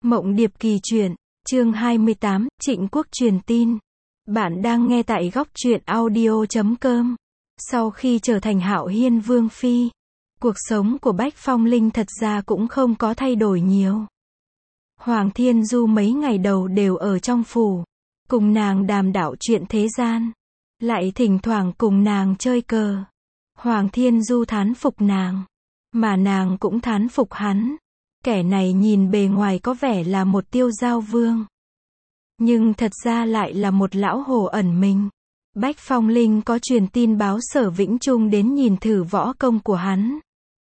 Mộng Điệp Kỳ Truyện, chương 28, Trịnh Quốc truyền tin. Bạn đang nghe tại góc truyện audio.com. Sau khi trở thành Hạo Hiên Vương Phi, cuộc sống của Bách Phong Linh thật ra cũng không có thay đổi nhiều. Hoàng Thiên Du mấy ngày đầu đều ở trong phủ, cùng nàng đàm đạo chuyện thế gian, lại thỉnh thoảng cùng nàng chơi cờ. Hoàng Thiên Du thán phục nàng, mà nàng cũng thán phục hắn. Kẻ này nhìn bề ngoài có vẻ là một tiêu giao vương, nhưng thật ra lại là một lão hồ ẩn mình. Bách Phong Linh có truyền tin báo Sở Vĩnh Trung đến nhìn thử võ công của hắn.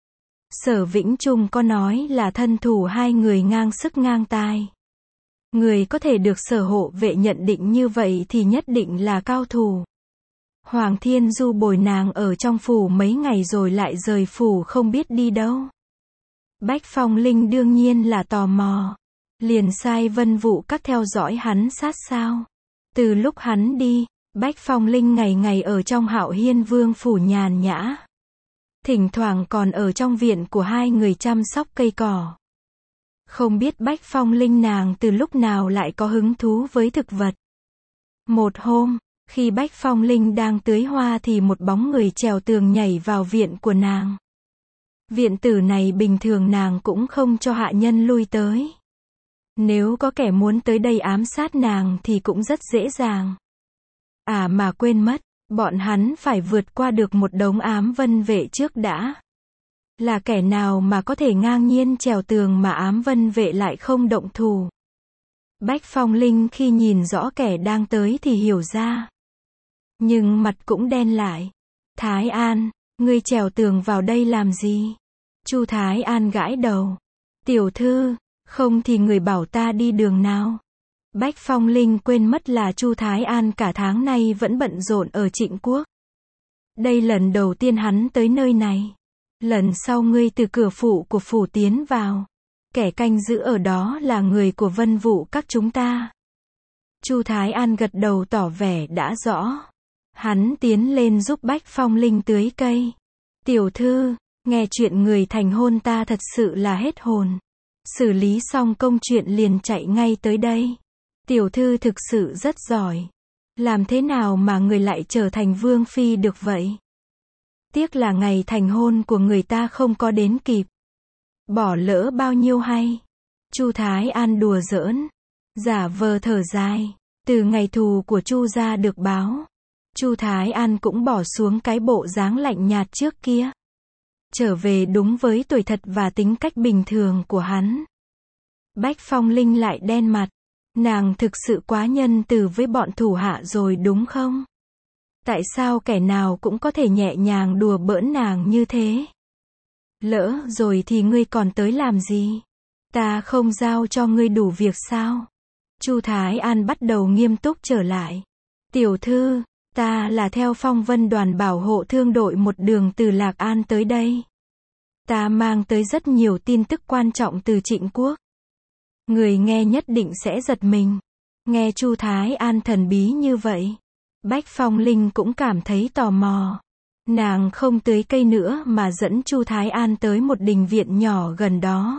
Sở Vĩnh Trung có nói là thân thủ hai người ngang sức ngang tài. Người có thể được Sở hộ vệ nhận định như vậy thì nhất định là cao thủ. Hoàng Thiên Du bồi nàng ở trong phủ mấy ngày rồi lại rời phủ không biết đi đâu. Bách Phong Linh đương nhiên là tò mò, liền sai Vân Vũ Các theo dõi hắn sát sao. Từ lúc hắn đi, Bách Phong Linh ngày ngày ở trong Hạo Hiên Vương phủ nhàn nhã. Thỉnh thoảng còn ở trong viện của hai người chăm sóc cây cỏ. Không biết Bách Phong Linh nàng từ lúc nào lại có hứng thú với thực vật. Một hôm, khi Bách Phong Linh đang tưới hoa thì một bóng người trèo tường nhảy vào viện của nàng. Viện tử này bình thường nàng cũng không cho hạ nhân lui tới. Nếu có kẻ muốn tới đây ám sát nàng thì cũng rất dễ dàng. À mà quên mất, bọn hắn phải vượt qua được một đống ám vân vệ trước đã. Là kẻ nào mà có thể ngang nhiên trèo tường mà ám vân vệ lại không động thủ. Bách Phong Linh khi nhìn rõ kẻ đang tới thì hiểu ra. Nhưng mặt cũng đen lại. Thái An, ngươi trèo tường vào đây làm gì? Chu Thái An gãi đầu. Tiểu thư, không thì người bảo ta đi đường nào? Bách Phong Linh quên mất là Chu Thái An cả tháng nay vẫn bận rộn ở Trịnh Quốc. Đây lần đầu tiên hắn tới nơi này. Lần sau ngươi từ cửa phụ của phủ tiến vào. Kẻ canh giữ ở đó là người của Vân Vũ Các chúng ta. Chu Thái An gật đầu tỏ vẻ đã rõ. Hắn tiến lên giúp Bách Phong Linh tưới cây. Tiểu thư, nghe chuyện người thành hôn ta thật sự là hết hồn. Xử lý xong công chuyện liền chạy ngay tới đây. Tiểu thư thực sự rất giỏi. Làm thế nào mà người lại trở thành vương phi được vậy? Tiếc là ngày thành hôn của người ta không có đến kịp. Bỏ lỡ bao nhiêu hay. Chu Thái An đùa giỡn, giả vờ thở dài. Từ ngày thù của Chu gia được báo, Chu Thái An cũng bỏ xuống cái bộ dáng lạnh nhạt trước kia. Trở về đúng với tuổi thật và tính cách bình thường của hắn. Bách Phong Linh lại đen mặt. Nàng thực sự quá nhân từ với bọn thủ hạ rồi đúng không? Tại sao kẻ nào cũng có thể nhẹ nhàng đùa bỡn nàng như thế? Lỡ rồi thì ngươi còn tới làm gì? Ta không giao cho ngươi đủ việc sao? Chu Thái An bắt đầu nghiêm túc trở lại. Tiểu thư, ta là theo Phong Vân đoàn bảo hộ thương đội một đường từ Lạc An tới đây. Ta mang tới rất nhiều tin tức quan trọng từ Trịnh Quốc. Người nghe nhất định sẽ giật mình. Nghe Chu Thái An thần bí như vậy, Bách Phong Linh cũng cảm thấy tò mò. Nàng không tưới cây nữa mà dẫn Chu Thái An tới một đình viện nhỏ gần đó.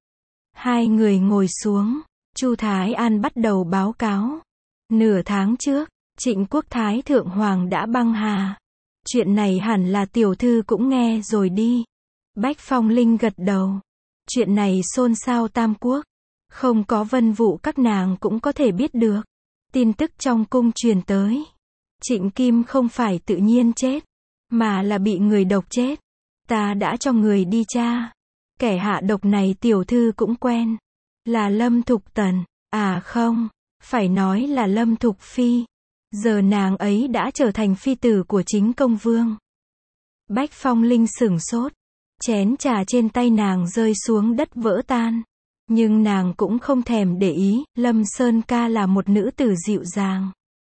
Hai người ngồi xuống, Chu Thái An bắt đầu báo cáo. Nửa tháng trước, Trịnh Quốc Thái Thượng Hoàng đã băng hà. Chuyện này hẳn là tiểu thư cũng nghe rồi đi. Bách Phong Linh gật đầu. Chuyện này xôn xao Tam Quốc. Không có Vân Vũ Các nàng cũng có thể biết được. Tin tức trong cung truyền tới. Trịnh Kim không phải tự nhiên chết, mà là bị người độc chết. Ta đã cho người đi tra. Kẻ hạ độc này tiểu thư cũng quen. Là Lâm Thục Tần. À không, phải nói là Lâm Thục Phi. Giờ nàng ấy đã trở thành phi tử của chính công vương. Bách Phong Linh sửng sốt. Chén trà trên tay nàng rơi xuống đất vỡ tan. Nhưng nàng cũng không thèm để ý, Lâm Sơn Ca là một nữ tử dịu dàng.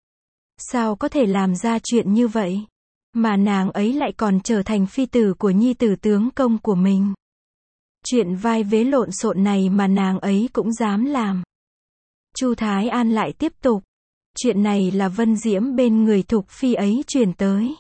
Sao có thể làm ra chuyện như vậy? Mà nàng ấy lại còn trở thành phi tử của nhi tử tướng công của mình. Chuyện vai vế lộn xộn này mà nàng ấy cũng dám làm. Chu Thái An lại tiếp tục. Chuyện này là Vân Diễm bên người Thục Phi ấy truyền tới.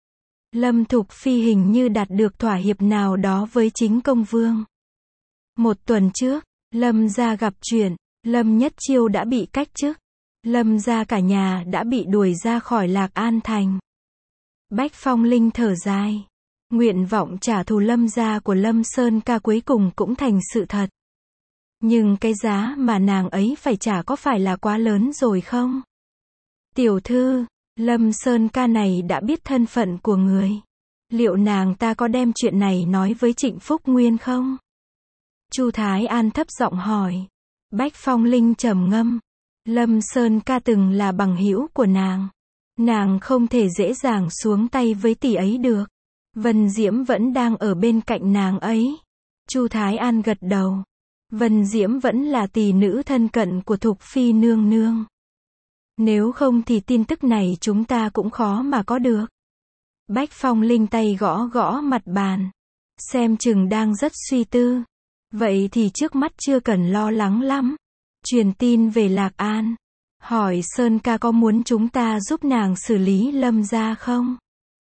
Lâm Thục Phi hình như đạt được thỏa hiệp nào đó với chính công vương. Một tuần trước, Lâm gia gặp chuyện, Lâm Nhất Chiêu đã bị cách chức. Lâm gia cả nhà đã bị đuổi ra khỏi Lạc An thành. Bách Phong Linh thở dài. Nguyện vọng trả thù Lâm gia của Lâm Sơn Ca cuối cùng cũng thành sự thật. Nhưng cái giá mà nàng ấy phải trả có phải là quá lớn rồi không? Tiểu thư, Lâm Sơn Ca này đã biết thân phận của người. Liệu nàng ta có đem chuyện này nói với Trịnh Phúc Nguyên không? Chu Thái An thấp giọng hỏi. Bách Phong Linh trầm ngâm. Lâm Sơn Ca từng là bằng hữu của nàng. Nàng không thể dễ dàng xuống tay với tỷ ấy được. Vân Diễm vẫn đang ở bên cạnh nàng ấy. Chu Thái An gật đầu. Vân Diễm vẫn là tỷ nữ thân cận của Thục Phi nương nương. Nếu không thì tin tức này chúng ta cũng khó mà có được. Bách Phong Linh tay gõ gõ mặt bàn. Xem chừng đang rất suy tư. Vậy thì trước mắt chưa cần lo lắng lắm. Truyền tin về Lạc An. Hỏi Sơn Ca có muốn chúng ta giúp nàng xử lý Lâm gia không?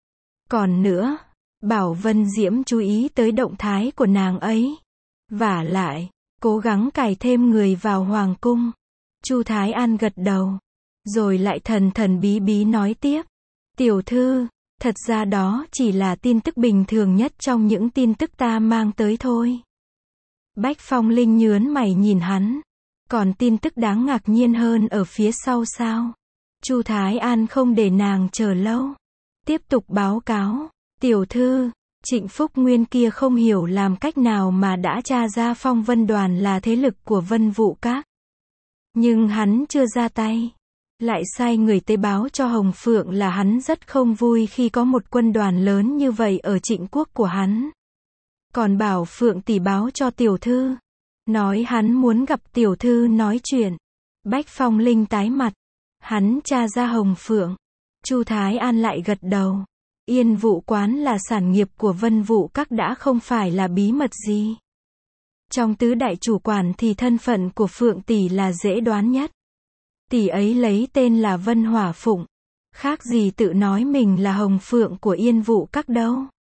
Còn nữa, bảo Vân Diễm chú ý tới động thái của nàng ấy. Vả lại, cố gắng cài thêm người vào hoàng cung. Chu Thái An gật đầu. Rồi lại thần thần bí bí nói tiếp. Tiểu thư, thật ra đó chỉ là tin tức bình thường nhất trong những tin tức ta mang tới thôi. Bách Phong Linh nhớn mày nhìn hắn. Còn tin tức đáng ngạc nhiên hơn ở phía sau sao? Chu Thái An không để nàng chờ lâu. Tiếp tục báo cáo. Tiểu thư, Trịnh Phúc Nguyên kia không hiểu làm cách nào mà đã tra ra Phong Vân Đoàn là thế lực của Vân Vũ Các. Nhưng hắn chưa ra tay. Lại sai người tới báo cho Hồng Phượng là hắn rất không vui khi có một quân đoàn lớn như vậy ở Trịnh quốc của hắn. Còn bảo Phượng tỷ báo cho tiểu thư. Nói hắn muốn gặp tiểu thư nói chuyện. Bách Phong Linh tái mặt. Hắn tra ra Hồng Phượng. Chu Thái An lại gật đầu. Yên Vũ quán là sản nghiệp của Vân Vũ Các đã không phải là bí mật gì. Trong tứ đại chủ quản thì thân phận của Phượng tỷ là dễ đoán nhất. Tỷ ấy lấy tên là Vân Hỏa Phụng. Khác gì tự nói mình là Hồng Phượng của Yên Vũ Các đâu.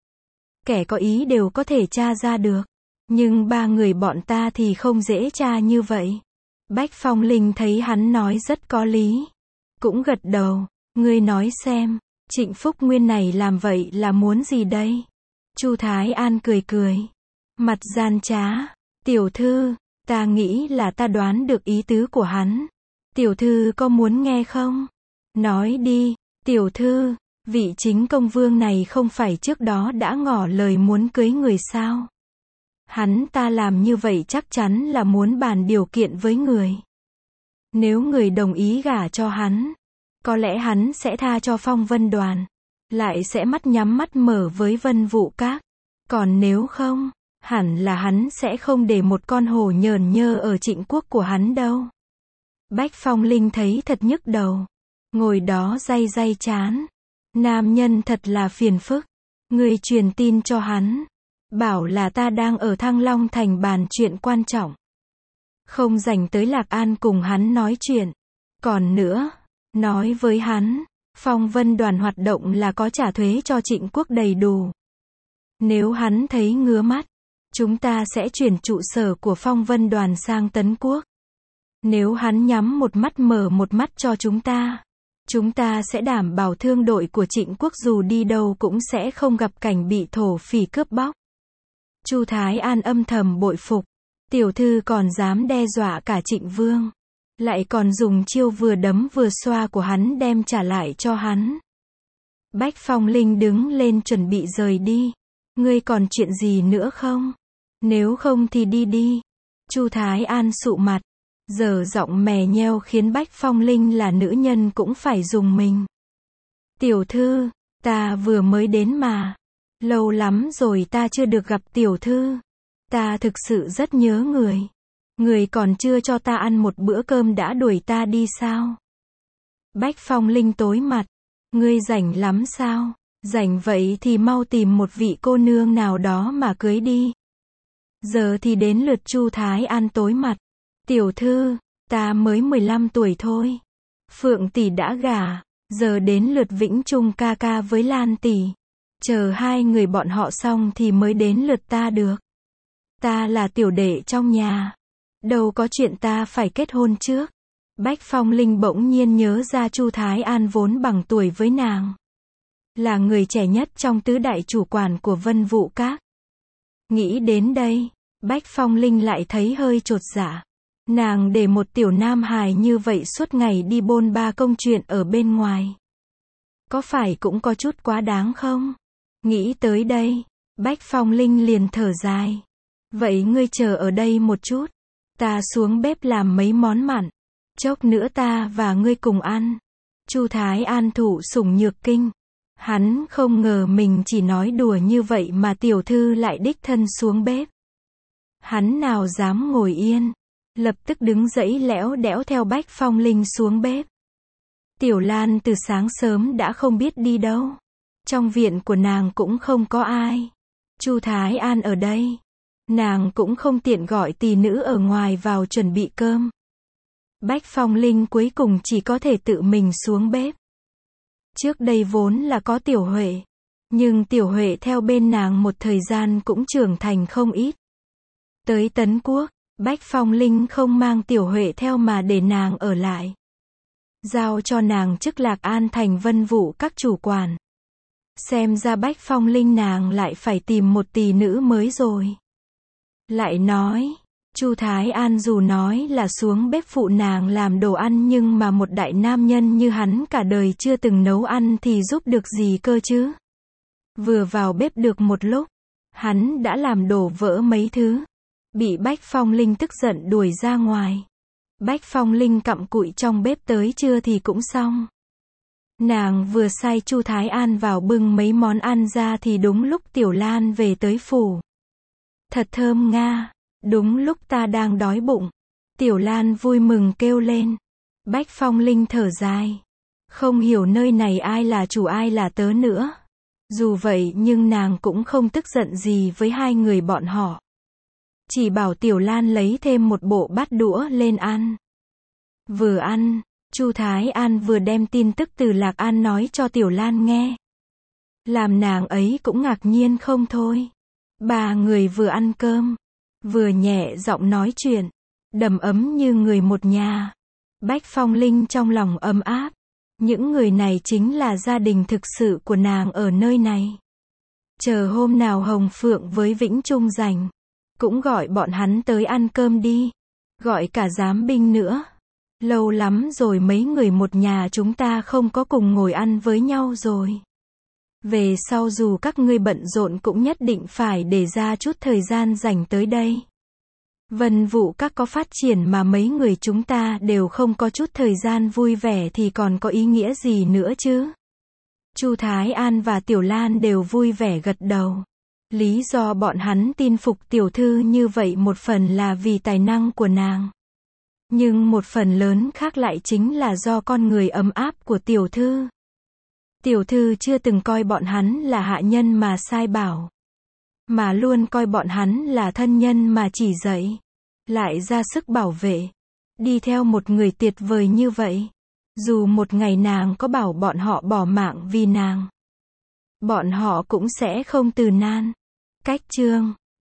Kẻ có ý đều có thể tra ra được. Nhưng ba người bọn ta thì không dễ tra như vậy. Bách Phong Linh thấy hắn nói rất có lý. Cũng gật đầu. Ngươi nói xem, Trịnh Phúc Nguyên này làm vậy là muốn gì đây? Chu Thái An cười cười. Mặt gian trá. Tiểu thư, ta nghĩ là ta đoán được ý tứ của hắn. Tiểu thư có muốn nghe không? Nói đi, tiểu thư, vị chính công vương này không phải trước đó đã ngỏ lời muốn cưới người sao? Hắn ta làm như vậy chắc chắn là muốn bàn điều kiện với người. Nếu người đồng ý gả cho hắn, có lẽ hắn sẽ tha cho Phong Vân Đoàn, lại sẽ mắt nhắm mắt mở với Vân Vũ Các. Còn nếu không, hẳn là hắn sẽ không để một con hổ nhờn nhơ ở Trịnh quốc của hắn đâu. Bách Phong Linh thấy thật nhức đầu. Ngồi đó day day chán. Nam nhân thật là phiền phức. Người truyền tin cho hắn. Bảo là ta đang ở Thăng Long thành bàn chuyện quan trọng. Không rảnh tới Lạc An cùng hắn nói chuyện. Còn nữa, nói với hắn, Phong Vân Đoàn hoạt động là có trả thuế cho Trịnh quốc đầy đủ. Nếu hắn thấy ngứa mắt, chúng ta sẽ chuyển trụ sở của Phong Vân Đoàn sang Tấn Quốc. Nếu hắn nhắm một mắt mở một mắt cho chúng ta sẽ đảm bảo thương đội của Trịnh quốc dù đi đâu cũng sẽ không gặp cảnh bị thổ phỉ cướp bóc. Chu Thái An âm thầm bội phục. Tiểu thư còn dám đe dọa cả Trịnh Vương. Lại còn dùng chiêu vừa đấm vừa xoa của hắn đem trả lại cho hắn. Bách Phong Linh đứng lên chuẩn bị rời đi. Ngươi còn chuyện gì nữa không? Nếu không thì đi đi. Chu Thái An sụ mặt. Giờ giọng mè nheo khiến Bách Phong Linh là nữ nhân cũng phải dùng mình. Tiểu thư, ta vừa mới đến mà. Lâu lắm rồi ta chưa được gặp tiểu thư. Ta thực sự rất nhớ người. Người còn chưa cho ta ăn một bữa cơm đã đuổi ta đi sao? Bách Phong Linh tối mặt. Ngươi rảnh lắm sao? Rảnh vậy thì mau tìm một vị cô nương nào đó mà cưới đi. Giờ thì đến lượt Chu Thái An tối mặt. Tiểu thư, ta mới 15 tuổi thôi. Phượng tỷ đã gả, giờ đến lượt Vĩnh Trung ca ca với Lan tỷ. Chờ hai người bọn họ xong thì mới đến lượt ta được. Ta là tiểu đệ trong nhà. Đâu có chuyện ta phải kết hôn trước. Bách Phong Linh bỗng nhiên nhớ ra Chu Thái An vốn bằng tuổi với nàng. Là người trẻ nhất trong tứ đại chủ quản của Vân Vũ Các. Nghĩ đến đây, Bách Phong Linh lại thấy hơi chột dạ. Nàng để một tiểu nam hài như vậy suốt ngày đi bôn ba công chuyện ở bên ngoài. Có phải cũng có chút quá đáng không? Nghĩ tới đây, Bách Phong Linh liền thở dài. Vậy ngươi chờ ở đây một chút. Ta xuống bếp làm mấy món mặn. Chốc nữa ta và ngươi cùng ăn. Chu Thái An thụ sủng nhược kinh. Hắn không ngờ mình chỉ nói đùa như vậy mà tiểu thư lại đích thân xuống bếp. Hắn nào dám ngồi yên. Lập tức đứng dậy lẽo đẽo theo Bách Phong Linh xuống bếp. Tiểu Lan từ sáng sớm đã không biết đi đâu. Trong viện của nàng cũng không có ai. Chu Thái An ở đây. Nàng cũng không tiện gọi tỳ nữ ở ngoài vào chuẩn bị cơm. Bách Phong Linh cuối cùng chỉ có thể tự mình xuống bếp. Trước đây vốn là có Tiểu Huệ. Nhưng Tiểu Huệ theo bên nàng một thời gian cũng trưởng thành không ít. Tới Tấn Quốc, Bách Phong Linh không mang Tiểu Huệ theo mà để nàng ở lại. Giao cho nàng chức Lạc An thành Vân Vũ Các chủ quản. Xem ra Bách Phong Linh nàng lại phải tìm một tỳ nữ mới rồi. Lại nói, Chu Thái An dù nói là xuống bếp phụ nàng làm đồ ăn nhưng mà một đại nam nhân như hắn cả đời chưa từng nấu ăn thì giúp được gì cơ chứ. Vừa vào bếp được một lúc, hắn đã làm đổ vỡ mấy thứ. Bị Bách Phong Linh tức giận đuổi ra ngoài. Bách Phong Linh cặm cụi trong bếp tới trưa thì cũng xong. Nàng vừa sai Chu Thái An vào bưng mấy món ăn ra thì đúng lúc Tiểu Lan về tới phủ. Thật thơm nga, đúng lúc ta đang đói bụng. Tiểu Lan vui mừng kêu lên. Bách Phong Linh thở dài. Không hiểu nơi này ai là chủ ai là tớ nữa. Dù vậy nhưng nàng cũng không tức giận gì với hai người bọn họ. Chỉ bảo Tiểu Lan lấy thêm một bộ bát đũa lên ăn. Vừa ăn, Chu Thái An vừa đem tin tức từ Lạc An nói cho Tiểu Lan nghe. Làm nàng ấy cũng ngạc nhiên không thôi. Ba người vừa ăn cơm, vừa nhẹ giọng nói chuyện, đầm ấm như người một nhà. Bách Phong Linh trong lòng ấm áp. Những người này chính là gia đình thực sự của nàng ở nơi này. Chờ hôm nào Hồng Phượng với Vĩnh Trung rảnh, cũng gọi bọn hắn tới ăn cơm đi. Gọi cả giám binh nữa. Lâu lắm rồi mấy người một nhà chúng ta không có cùng ngồi ăn với nhau rồi. Về sau dù các ngươi bận rộn cũng nhất định phải để ra chút thời gian dành tới đây. Vân Vũ Các có phát triển mà mấy người chúng ta đều không có chút thời gian vui vẻ thì còn có ý nghĩa gì nữa chứ? Chu Thái An và Tiểu Lan đều vui vẻ gật đầu. Lý do bọn hắn tin phục tiểu thư như vậy một phần là vì tài năng của nàng. Nhưng một phần lớn khác lại chính là do con người ấm áp của tiểu thư. Tiểu thư chưa từng coi bọn hắn là hạ nhân mà sai bảo. Mà luôn coi bọn hắn là thân nhân mà chỉ dạy. Lại ra sức bảo vệ. Đi theo một người tuyệt vời như vậy. Dù một ngày nàng có bảo bọn họ bỏ mạng vì nàng. Bọn họ cũng sẽ không từ nan. Cách chương